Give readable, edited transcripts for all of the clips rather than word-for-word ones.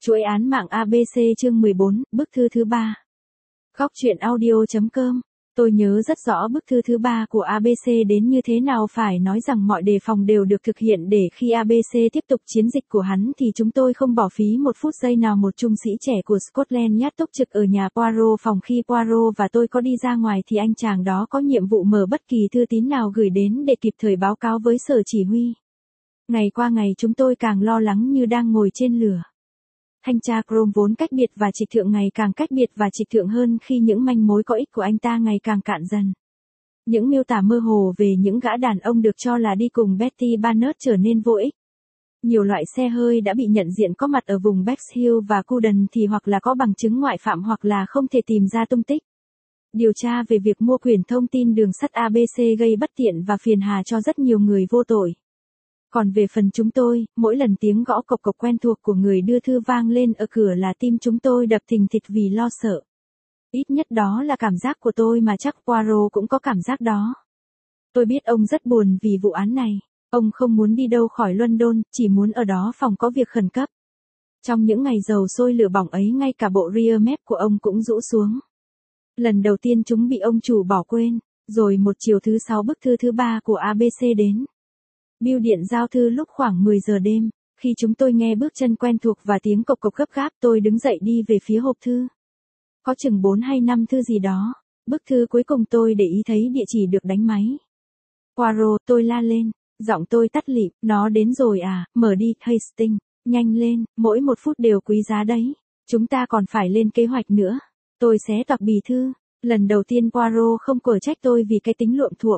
Chuỗi án mạng ABC chương 14, bức thư thứ 3. Góc truyện audio.com. Tôi nhớ rất rõ bức thư thứ 3 của ABC đến như thế nào, phải nói rằng mọi đề phòng đều được thực hiện để khi ABC tiếp tục chiến dịch của hắn thì chúng tôi không bỏ phí một phút giây nào. Một trung sĩ trẻ của Scotland Yard túc trực ở nhà Poirot phòng khi Poirot và tôi có đi ra ngoài thì anh chàng đó có nhiệm vụ mở bất kỳ thư tín nào gửi đến để kịp thời báo cáo với sở chỉ huy. Ngày qua ngày chúng tôi càng lo lắng như đang ngồi trên lửa. Thanh tra Crome vốn cách biệt và trịch thượng ngày càng cách biệt và trịch thượng hơn khi những manh mối có ích của anh ta ngày càng cạn dần. Những miêu tả mơ hồ về những gã đàn ông được cho là đi cùng Betty Barnett trở nên vô ích. Nhiều loại xe hơi đã bị nhận diện có mặt ở vùng Bexhill và Cuden thì hoặc là có bằng chứng ngoại phạm hoặc là không thể tìm ra tung tích. Điều tra về việc mua quyền thông tin đường sắt ABC gây bất tiện và phiền hà cho rất nhiều người vô tội. Còn về phần chúng tôi, mỗi lần tiếng gõ cộc cộc quen thuộc của người đưa thư vang lên ở cửa là tim chúng tôi đập thình thịch vì lo sợ. Ít nhất đó là cảm giác của tôi mà chắc Poirot cũng có cảm giác đó. Tôi biết ông rất buồn vì vụ án này. Ông không muốn đi đâu khỏi London, chỉ muốn ở đó phòng có việc khẩn cấp. Trong những ngày dầu sôi lửa bỏng ấy ngay cả bộ rear map của ông cũng rũ xuống. Lần đầu tiên chúng bị ông chủ bỏ quên, rồi một chiều thứ 6 bức thư thứ 3 của ABC đến. Bưu điện giao thư lúc khoảng 10 giờ đêm, khi chúng tôi nghe bước chân quen thuộc và tiếng cộc cộc gấp gáp, tôi đứng dậy đi về phía hộp thư. Có chừng 4 hay 5 thư gì đó, bức thư cuối cùng tôi để ý thấy địa chỉ được đánh máy. Poirot, tôi la lên, giọng tôi tắt lịm, nó đến rồi à, mở đi, Hastings, nhanh lên, mỗi một phút đều quý giá đấy. Chúng ta còn phải lên kế hoạch nữa. Tôi xé toạc bì thư, lần đầu tiên Poirot không quở trách tôi vì cái tính luộm thuộm.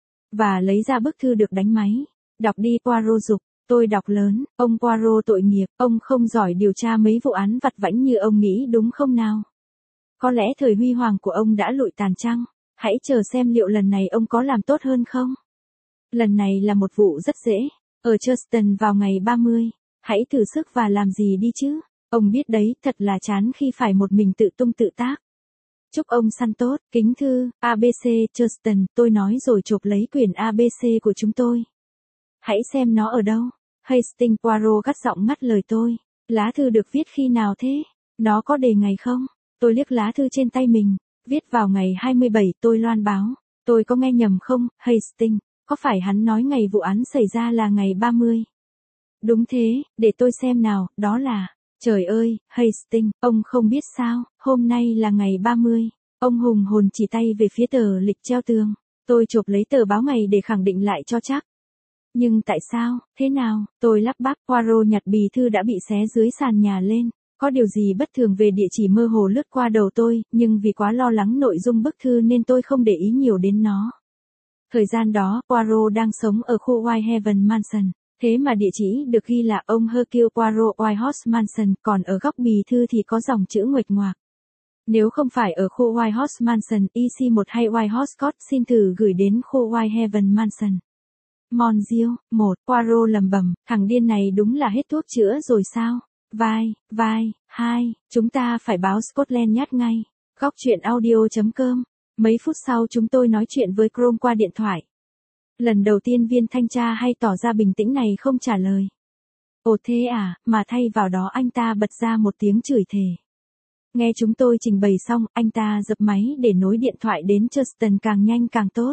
Và lấy ra bức thư được đánh máy. Đọc đi, Poirot giục. Tôi đọc lớn, ông Poirot tội nghiệp, ông không giỏi điều tra mấy vụ án vặt vãnh như ông nghĩ đúng không nào? Có lẽ thời huy hoàng của ông đã lụi tàn chăng? Hãy chờ xem liệu lần này ông có làm tốt hơn không? Lần này là một vụ rất dễ, ở Churston vào ngày 30. Hãy thử sức và làm gì đi chứ. Ông biết đấy, thật là chán khi phải một mình tự tung tự tác. Chúc ông săn tốt, kính thư, ABC, Churston, tôi nói rồi chộp lấy quyển ABC của chúng tôi. Hãy xem nó ở đâu. Hastings. Poirot gắt giọng ngắt lời tôi. Lá thư được viết khi nào thế? Nó có đề ngày không? Tôi liếc lá thư trên tay mình. Viết vào ngày 27, tôi loan báo. Tôi có nghe nhầm không, Hastings? Có phải hắn nói ngày vụ án xảy ra là ngày 30? Đúng thế, để tôi xem nào, đó là... Trời ơi, Hastings, ông không biết sao, hôm nay là ngày 30. Ông hùng hồn chỉ tay về phía tờ lịch treo tường. Tôi chộp lấy tờ báo ngày để khẳng định lại cho chắc. Nhưng tại sao, thế nào, tôi lắp bắp. Poirot nhặt bì thư đã bị xé dưới sàn nhà lên. Có điều gì bất thường về địa chỉ mơ hồ lướt qua đầu tôi, nhưng vì quá lo lắng nội dung bức thư nên tôi không để ý nhiều đến nó. Thời gian đó, Poirot đang sống ở khu Whitehaven Mansion. Thế mà địa chỉ được ghi là ông Hercule Poirot Whitehorse Mansion, còn ở góc bì thư thì có dòng chữ nguệch ngoạc. Nếu không phải ở khu Whitehorse Mansion, EC1 hay Whitehorse Court, xin thử gửi đến khu Whitehaven Mansion. Monzil, 1, Poirot lầm bầm, thằng điên này đúng là hết thuốc chữa rồi sao? Vai, 2, chúng ta phải báo Scotland Yard ngay. Góc truyện audio.com. Mấy phút sau chúng tôi nói chuyện với Crome qua điện thoại. Lần đầu tiên viên thanh tra hay tỏ ra bình tĩnh này không trả lời. Ồ thế à, mà thay vào đó anh ta bật ra một tiếng chửi thề. Nghe chúng tôi trình bày xong, anh ta dập máy để nối điện thoại đến Churston càng nhanh càng tốt.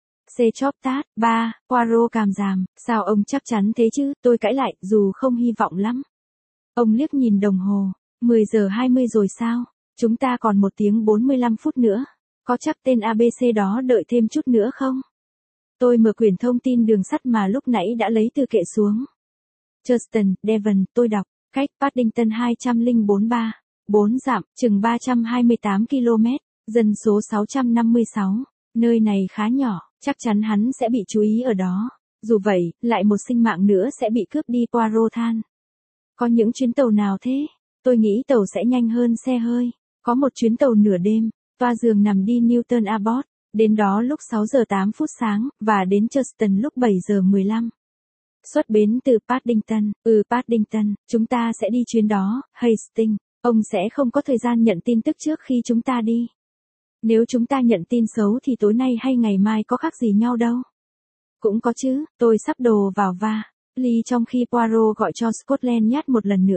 Chóp tát, 3, Poirot càm ràm, sao ông chắc chắn thế chứ, tôi cãi lại, dù không hy vọng lắm. Ông liếc nhìn đồng hồ, 10 giờ 20 rồi sao, chúng ta còn 1 tiếng 45 phút nữa, có chắc tên ABC đó đợi thêm chút nữa không? Tôi mở quyển thông tin đường sắt mà lúc nãy đã lấy từ kệ xuống. Churston, Devon, tôi đọc, cách Paddington 2043, 4 dặm, chừng 328 km, dân số 656, nơi này khá nhỏ. Chắc chắn hắn sẽ bị chú ý ở đó. Dù vậy, lại một sinh mạng nữa sẽ bị cướp đi, Poirot than. Có những chuyến tàu nào thế? Tôi nghĩ tàu sẽ nhanh hơn xe hơi. Có một chuyến tàu nửa đêm, toa giường nằm đi Newton Abbot, đến đó lúc 6 giờ 8 phút sáng, và đến Churston lúc 7 giờ 15. Xuất bến từ Paddington, Paddington, chúng ta sẽ đi chuyến đó, Hastings. Ông sẽ không có thời gian nhận tin tức trước khi chúng ta đi. Nếu chúng ta nhận tin xấu thì tối nay hay ngày mai có khác gì nhau đâu. Cũng có chứ, tôi sắp đồ vào va. Ly trong khi Poirot gọi cho Scotland Yard một lần nữa.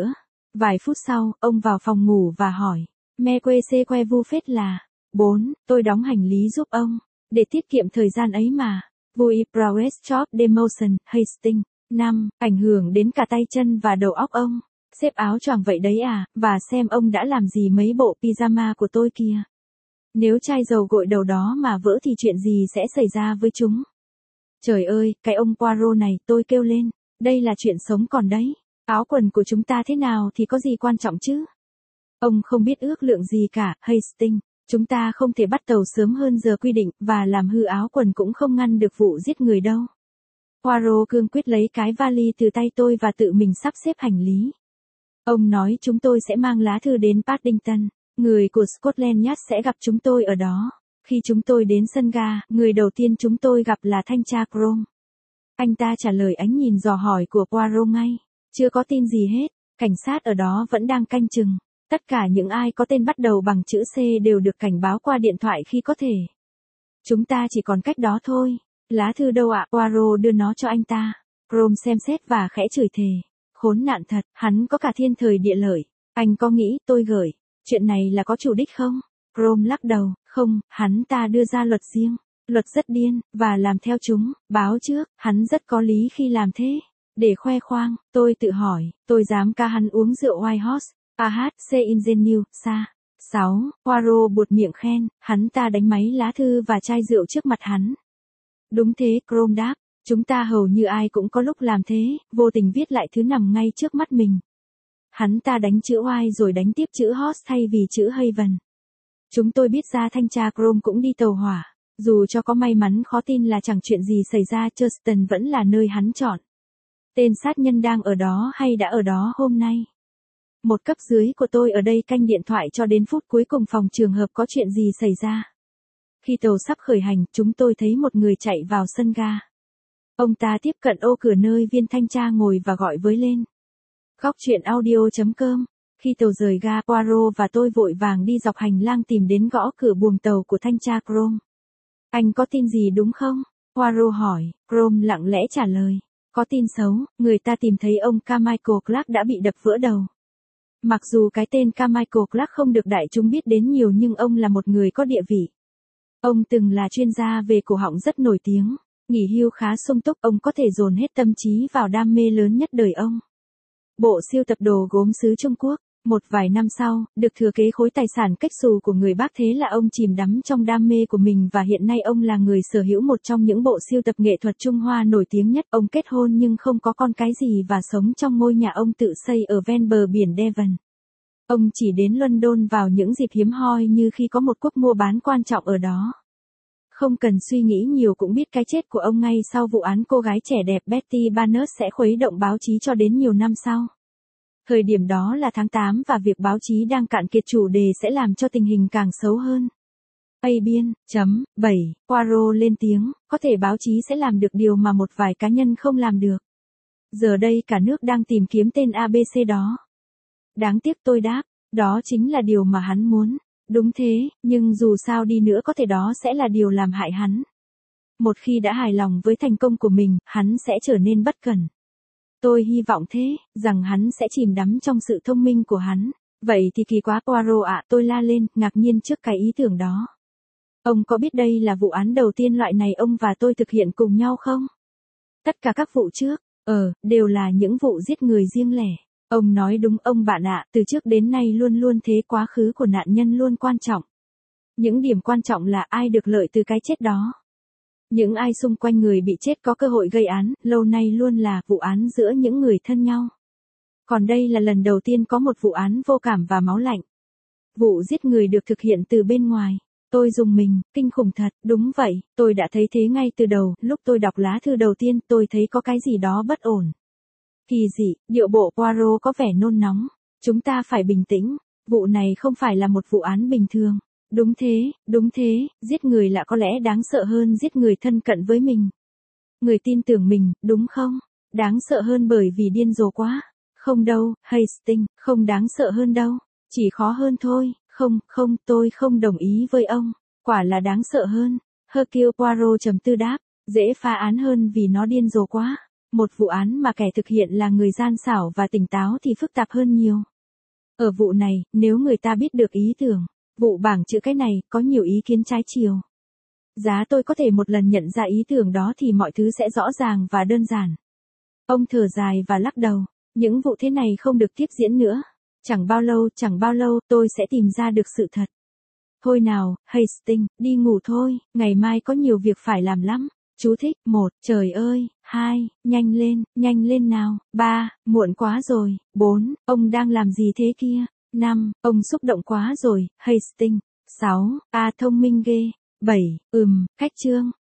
Vài phút sau, ông vào phòng ngủ và hỏi, me que se que vu phết là, 4, tôi đóng hành lý giúp ông, để tiết kiệm thời gian ấy mà. Vui progress job demotion, Hastings. 5, ảnh hưởng đến cả tay chân và đầu óc ông. Xếp áo choàng vậy đấy à, và xem ông đã làm gì mấy bộ pyjama của tôi kìa. Nếu chai dầu gội đầu đó mà vỡ thì chuyện gì sẽ xảy ra với chúng? Trời ơi, cái ông Poirot này, tôi kêu lên. Đây là chuyện sống còn đấy. Áo quần của chúng ta thế nào thì có gì quan trọng chứ? Ông không biết ước lượng gì cả, Hastings. Chúng ta không thể bắt tàu sớm hơn giờ quy định, và làm hư áo quần cũng không ngăn được vụ giết người đâu. Poirot cương quyết lấy cái vali từ tay tôi và tự mình sắp xếp hành lý. Ông nói chúng tôi sẽ mang lá thư đến Paddington. Người của Scotland Yard sẽ gặp chúng tôi ở đó. Khi chúng tôi đến sân ga, người đầu tiên chúng tôi gặp là thanh tra Crome. Anh ta trả lời ánh nhìn dò hỏi của Poirot ngay. Chưa có tin gì hết, cảnh sát ở đó vẫn đang canh chừng. Tất cả những ai có tên bắt đầu bằng chữ C đều được cảnh báo qua điện thoại khi có thể. Chúng ta chỉ còn cách đó thôi. Lá thư đâu ạ? Poirot đưa nó cho anh ta. Crome xem xét và khẽ chửi thề. Khốn nạn thật, hắn có cả thiên thời địa lợi. Anh có nghĩ tôi gửi chuyện này là có chủ đích không? Crome lắc đầu, không, hắn ta đưa ra luật riêng. Luật rất điên, và làm theo chúng. Báo trước, hắn rất có lý khi làm thế. Để khoe khoang, tôi tự hỏi, tôi dám ca hắn uống rượu White Horse. AHC Ingenue, sa. 6. Poirot buột miệng khen, hắn ta đánh máy lá thư và chai rượu trước mặt hắn. Đúng thế, Crome đáp, chúng ta hầu như ai cũng có lúc làm thế, vô tình viết lại thứ nằm ngay trước mắt mình. Hắn ta đánh chữ Y rồi đánh tiếp chữ Horse thay vì chữ Haven. Chúng tôi biết ra thanh tra Crome cũng đi tàu hỏa, dù cho có may mắn khó tin là chẳng chuyện gì xảy ra, Churston vẫn là nơi hắn chọn. Tên sát nhân đang ở đó hay đã ở đó hôm nay? Một cấp dưới của tôi ở đây canh điện thoại cho đến phút cuối cùng phòng trường hợp có chuyện gì xảy ra. Khi tàu sắp khởi hành, chúng tôi thấy một người chạy vào sân ga. Ông ta tiếp cận ô cửa nơi viên thanh tra ngồi và gọi với lên. Góc truyện audio.com. Khi tàu rời ga, Poirot và tôi vội vàng đi dọc hành lang tìm đến gõ cửa buồng tàu của thanh tra Crome. Anh có tin gì đúng không? Poirot hỏi. Crome lặng lẽ trả lời. Có tin xấu, người ta tìm thấy ông Carmichael Clark đã bị đập vỡ đầu. Mặc dù cái tên Carmichael Clark không được đại chúng biết đến nhiều nhưng ông là một người có địa vị. Ông từng là chuyên gia về cổ họng rất nổi tiếng, nghỉ hưu khá sung túc, ông có thể dồn hết tâm trí vào đam mê lớn nhất đời ông. Bộ sưu tập đồ gốm xứ Trung Quốc. Một vài năm sau, được thừa kế khối tài sản cách xù của người bác, thế là ông chìm đắm trong đam mê của mình và hiện nay ông là người sở hữu một trong những bộ sưu tập nghệ thuật Trung Hoa nổi tiếng nhất. Ông kết hôn nhưng không có con cái gì và sống trong ngôi nhà ông tự xây ở ven bờ biển Devon. Ông chỉ đến London vào những dịp hiếm hoi như khi có một cuộc mua bán quan trọng ở đó. Không cần suy nghĩ nhiều cũng biết cái chết của ông ngay sau vụ án cô gái trẻ đẹp Betty Barnett sẽ khuấy động báo chí cho đến nhiều năm sau. Thời điểm đó là tháng 8 và việc báo chí đang cạn kiệt chủ đề sẽ làm cho tình hình càng xấu hơn. Biên.7 Poirot lên tiếng, có thể báo chí sẽ làm được điều mà một vài cá nhân không làm được. Giờ đây cả nước đang tìm kiếm tên ABC đó. Đáng tiếc, tôi đáp, đó chính là điều mà hắn muốn. Đúng thế, nhưng dù sao đi nữa có thể đó sẽ là điều làm hại hắn. Một khi đã hài lòng với thành công của mình, hắn sẽ trở nên bất cẩn. Tôi hy vọng thế, rằng hắn sẽ chìm đắm trong sự thông minh của hắn. Vậy thì kỳ quá Poirot ạ, tôi la lên, ngạc nhiên trước cái ý tưởng đó. Ông có biết đây là vụ án đầu tiên loại này ông và tôi thực hiện cùng nhau không? Tất cả các vụ trước, đều là những vụ giết người riêng lẻ. Ông nói đúng ông bạn ạ, từ trước đến nay luôn luôn thế, quá khứ của nạn nhân luôn quan trọng. Những điểm quan trọng là ai được lợi từ cái chết đó. Những ai xung quanh người bị chết có cơ hội gây án, lâu nay luôn là vụ án giữa những người thân nhau. Còn đây là lần đầu tiên có một vụ án vô cảm và máu lạnh. Vụ giết người được thực hiện từ bên ngoài. Tôi rùng mình, kinh khủng thật, đúng vậy, tôi đã thấy thế ngay từ đầu, lúc tôi đọc lá thư đầu tiên tôi thấy có cái gì đó bất ổn. Kỳ dị, điệu bộ Poirot có vẻ nôn nóng. Chúng ta phải bình tĩnh, vụ này không phải là một vụ án bình thường. Đúng thế, giết người lạ có lẽ đáng sợ hơn giết người thân cận với mình. Người tin tưởng mình, đúng không? Đáng sợ hơn bởi vì điên rồ quá. Không đâu, Hastings, không đáng sợ hơn đâu. Chỉ khó hơn thôi, không, tôi không đồng ý với ông. Quả là đáng sợ hơn. Hercule Poirot đáp, dễ phá án hơn vì nó điên rồ quá. Một vụ án mà kẻ thực hiện là người gian xảo và tỉnh táo thì phức tạp hơn nhiều. Ở vụ này, nếu người ta biết được ý tưởng, vụ bảng chữ cái này có nhiều ý kiến trái chiều. Giá tôi có thể một lần nhận ra ý tưởng đó thì mọi thứ sẽ rõ ràng và đơn giản. Ông thở dài và lắc đầu. Những vụ thế này không được tiếp diễn nữa. Chẳng bao lâu tôi sẽ tìm ra được sự thật. Thôi nào, Hastings, đi ngủ thôi, ngày mai có nhiều việc phải làm lắm. Chú thích, 1, trời ơi, 2, nhanh lên nào, 3, muộn quá rồi, 4, ông đang làm gì thế kia, 5, ông xúc động quá rồi, Hastings, 6, thông minh ghê, 7, cách chương.